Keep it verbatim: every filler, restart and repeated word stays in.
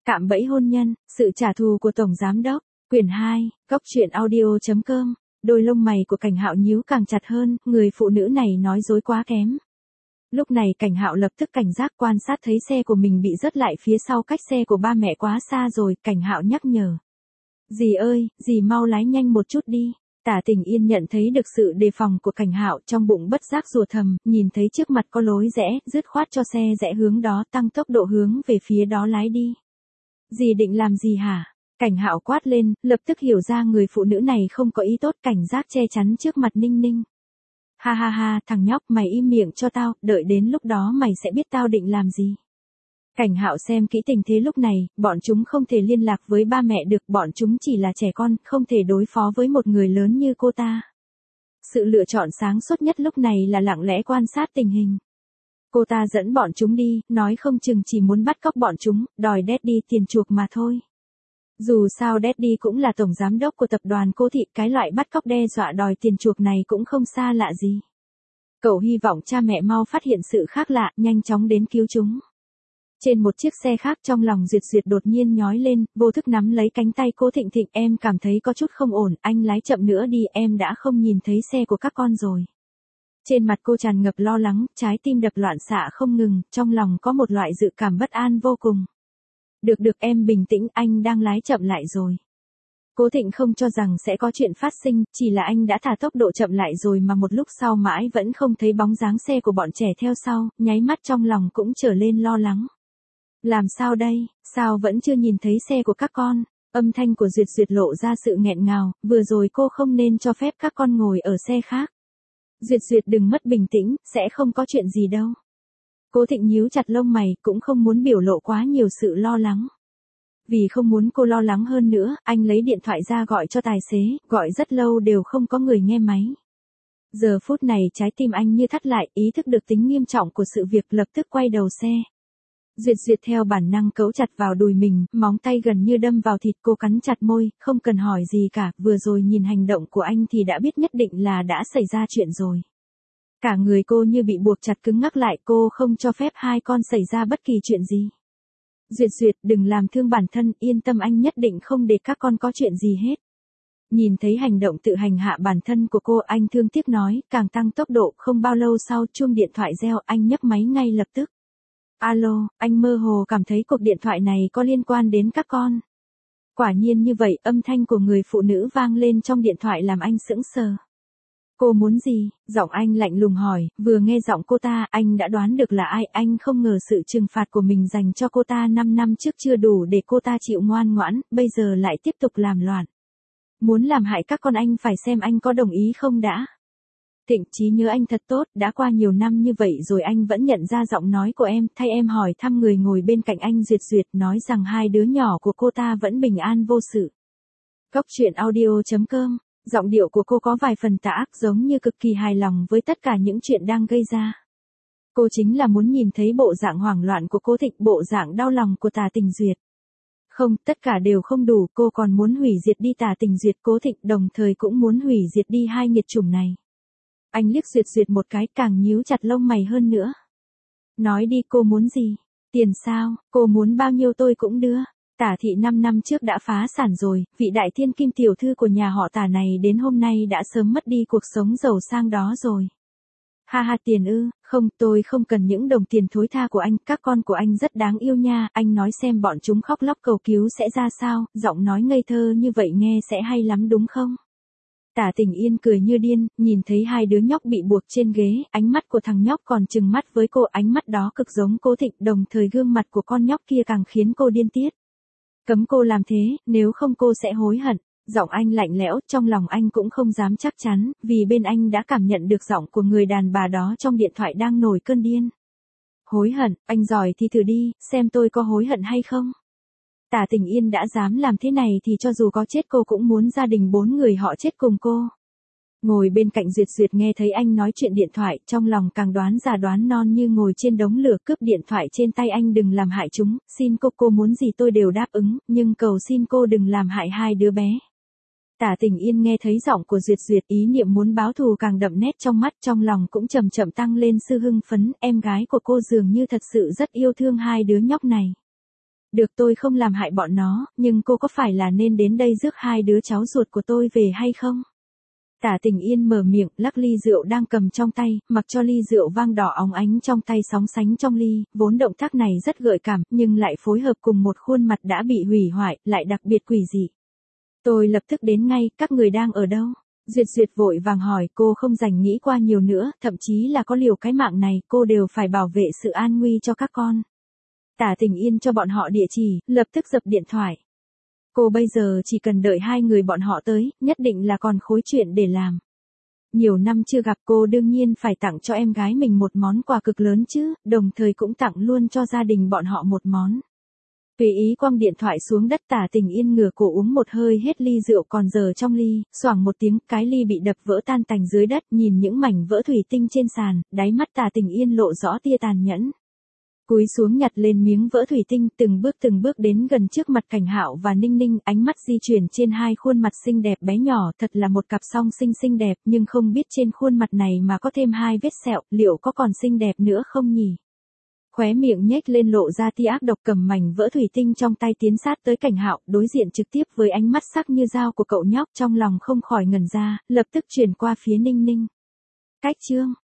Cạm bẫy hôn nhân, sự trả thù của Tổng Giám Đốc, quyển hai, góc truyện audio.com, đôi lông mày của Cảnh Hạo nhíu càng chặt hơn, người phụ nữ này nói dối quá kém. Lúc này Cảnh Hạo lập tức cảnh giác quan sát thấy xe của mình bị rớt lại phía sau cách xe của ba mẹ quá xa rồi, Cảnh Hạo nhắc nhở. Dì ơi, dì mau lái nhanh một chút đi. Tả Tình Yên nhận thấy được sự đề phòng của Cảnh Hạo, trong bụng bất giác rủa thầm, nhìn thấy trước mặt có lối rẽ, dứt khoát cho xe rẽ hướng đó, tăng tốc độ hướng về phía đó lái đi. Dì định làm gì hả? Cảnh Hạo quát lên, lập tức hiểu ra người phụ nữ này không có ý tốt, cảnh giác che chắn trước mặt Ninh Ninh. Ha ha ha, thằng nhóc, mày im miệng cho tao, đợi đến lúc đó mày sẽ biết tao định làm gì. Cảnh Hạo xem kỹ tình thế lúc này, bọn chúng không thể liên lạc với ba mẹ được, bọn chúng chỉ là trẻ con, không thể đối phó với một người lớn như cô ta. Sự lựa chọn sáng suốt nhất lúc này là lặng lẽ quan sát tình hình. Cô ta dẫn bọn chúng đi, nói không chừng chỉ muốn bắt cóc bọn chúng, đòi Daddy tiền chuộc mà thôi. Dù sao Daddy cũng là tổng giám đốc của tập đoàn Cô Thị, cái loại bắt cóc đe dọa đòi tiền chuộc này cũng không xa lạ gì. Cậu hy vọng cha mẹ mau phát hiện sự khác lạ, nhanh chóng đến cứu chúng. Trên một chiếc xe khác, trong lòng Duyệt Duyệt đột nhiên nhói lên, vô thức nắm lấy cánh tay cô Thịnh Thịnh, em cảm thấy có chút không ổn, anh lái chậm nữa đi, em đã không nhìn thấy xe của các con rồi. Trên mặt cô tràn ngập lo lắng, trái tim đập loạn xạ không ngừng, trong lòng có một loại dự cảm bất an vô cùng. Được được em bình tĩnh, anh đang lái chậm lại rồi. Cố Thịnh không cho rằng sẽ có chuyện phát sinh, chỉ là anh đã thả tốc độ chậm lại rồi mà một lúc sau mãi vẫn không thấy bóng dáng xe của bọn trẻ theo sau, nháy mắt trong lòng cũng trở lên lo lắng. Làm sao đây, sao vẫn chưa nhìn thấy xe của các con? Âm thanh của Duyệt Duyệt lộ ra sự nghẹn ngào, vừa rồi cô không nên cho phép các con ngồi ở xe khác. Duyệt Duyệt đừng mất bình tĩnh, sẽ không có chuyện gì đâu. Cố Thịnh nhíu chặt lông mày, cũng không muốn biểu lộ quá nhiều sự lo lắng. Vì không muốn cô lo lắng hơn nữa, anh lấy điện thoại ra gọi cho tài xế, gọi rất lâu đều không có người nghe máy. Giờ phút này trái tim anh như thắt lại, ý thức được tính nghiêm trọng của sự việc, lập tức quay đầu xe. Duyệt Duyệt theo bản năng cấu chặt vào đùi mình, móng tay gần như đâm vào thịt, cô cắn chặt môi, không cần hỏi gì cả, vừa rồi nhìn hành động của anh thì đã biết nhất định là đã xảy ra chuyện rồi. Cả người cô như bị buộc chặt cứng ngắc lại, cô không cho phép hai con xảy ra bất kỳ chuyện gì. Duyệt Duyệt đừng làm thương bản thân, yên tâm anh nhất định không để các con có chuyện gì hết. Nhìn thấy hành động tự hành hạ bản thân của cô, anh thương tiếc nói, càng tăng tốc độ, không bao lâu sau chuông điện thoại reo, anh nhấc máy ngay lập tức. Alo, anh mơ hồ cảm thấy cuộc điện thoại này có liên quan đến các con. Quả nhiên như vậy, âm thanh của người phụ nữ vang lên trong điện thoại làm anh sững sờ. Cô muốn gì? Giọng anh lạnh lùng hỏi, vừa nghe giọng cô ta, anh đã đoán được là ai, anh không ngờ sự trừng phạt của mình dành cho cô ta năm năm trước chưa đủ để cô ta chịu ngoan ngoãn, bây giờ lại tiếp tục làm loạn. Muốn làm hại các con, anh phải xem anh có đồng ý không đã. Thịnh, trí nhớ anh thật tốt, đã qua nhiều năm như vậy rồi anh vẫn nhận ra giọng nói của em, thay em hỏi thăm người ngồi bên cạnh anh. Duyệt Duyệt nói rằng hai đứa nhỏ của cô ta vẫn bình an vô sự. Góc truyện audio.com, giọng điệu của cô có vài phần tà ác, giống như cực kỳ hài lòng với tất cả những chuyện đang gây ra. Cô chính là muốn nhìn thấy bộ dạng hoảng loạn của cô Thịnh, bộ dạng đau lòng của Tả Tình Duyệt. Không, tất cả đều không đủ, cô còn muốn hủy diệt đi Tả Tình Duyệt, Cố Thịnh, đồng thời cũng muốn hủy diệt đi hai nghiệt chủng này. Anh liếc Duyệt Duyệt một cái, càng nhíu chặt lông mày hơn nữa. Nói đi, cô muốn gì? Tiền sao? Cô muốn bao nhiêu tôi cũng đưa. Tả thị năm năm trước đã phá sản rồi, vị đại thiên kim tiểu thư của nhà họ Tả này đến hôm nay đã sớm mất đi cuộc sống giàu sang đó rồi. Ha ha, tiền ư? Không, tôi không cần những đồng tiền thối tha của anh, các con của anh rất đáng yêu nha, anh nói xem bọn chúng khóc lóc cầu cứu sẽ ra sao, giọng nói ngây thơ như vậy nghe sẽ hay lắm đúng không? Tả Tình Yên cười như điên, nhìn thấy hai đứa nhóc bị buộc trên ghế, ánh mắt của thằng nhóc còn trừng mắt với cô, ánh mắt đó cực giống Cố Thịnh, đồng thời gương mặt của con nhóc kia càng khiến cô điên tiết. Cấm cô làm thế, nếu không cô sẽ hối hận. Giọng anh lạnh lẽo, trong lòng anh cũng không dám chắc chắn, vì bên anh đã cảm nhận được giọng của người đàn bà đó trong điện thoại đang nổi cơn điên. Hối hận, anh giỏi thì thử đi, xem tôi có hối hận hay không. Tả Tình Yên đã dám làm thế này thì cho dù có chết cô cũng muốn gia đình bốn người họ chết cùng cô. Ngồi bên cạnh Duyệt Duyệt nghe thấy anh nói chuyện điện thoại, trong lòng càng đoán già đoán non như ngồi trên đống lửa, cướp điện thoại trên tay anh, đừng làm hại chúng, xin cô, cô muốn gì tôi đều đáp ứng, nhưng cầu xin cô đừng làm hại hai đứa bé. Tả Tình Yên nghe thấy giọng của Duyệt Duyệt, ý niệm muốn báo thù càng đậm nét trong mắt, trong lòng cũng chậm chậm tăng lên sự hưng phấn, em gái của cô dường như thật sự rất yêu thương hai đứa nhóc này. Được, tôi không làm hại bọn nó, nhưng cô có phải là nên đến đây rước hai đứa cháu ruột của tôi về hay không? Tả Tình Yên mở miệng, lắc ly rượu đang cầm trong tay, mặc cho ly rượu vang đỏ óng ánh trong tay sóng sánh trong ly, vốn động tác này rất gợi cảm, nhưng lại phối hợp cùng một khuôn mặt đã bị hủy hoại, lại đặc biệt quỷ dị. Tôi lập tức đến ngay, các người đang ở đâu? Duyệt Duyệt vội vàng hỏi, cô không dành nghĩ qua nhiều nữa, thậm chí là có liều cái mạng này, cô đều phải bảo vệ sự an nguy cho các con. Tả Tình Yên cho bọn họ địa chỉ, lập tức dập điện thoại. Cô bây giờ chỉ cần đợi hai người bọn họ tới, nhất định là còn khối chuyện để làm. Nhiều năm chưa gặp, cô đương nhiên phải tặng cho em gái mình một món quà cực lớn chứ, đồng thời cũng tặng luôn cho gia đình bọn họ một món. Tùy ý quăng điện thoại xuống đất, Tả Tình Yên ngửa cổ uống một hơi hết ly rượu còn dở trong ly, xoảng một tiếng, cái ly bị đập vỡ tan tành dưới đất, nhìn những mảnh vỡ thủy tinh trên sàn, đáy mắt Tả Tình Yên lộ rõ tia tàn nhẫn. Cúi xuống nhặt lên miếng vỡ thủy tinh, từng bước từng bước đến gần trước mặt Cảnh Hạo và Ninh Ninh, ánh mắt di chuyển trên hai khuôn mặt xinh đẹp bé nhỏ, thật là một cặp song sinh xinh đẹp, nhưng không biết trên khuôn mặt này mà có thêm hai vết sẹo, liệu có còn xinh đẹp nữa không nhỉ? Khóe miệng nhếch lên lộ ra tia ác độc, cầm mảnh vỡ thủy tinh trong tay tiến sát tới Cảnh Hạo, đối diện trực tiếp với ánh mắt sắc như dao của cậu nhóc, trong lòng không khỏi ngẩn ra, lập tức chuyển qua phía Ninh Ninh. Cách chương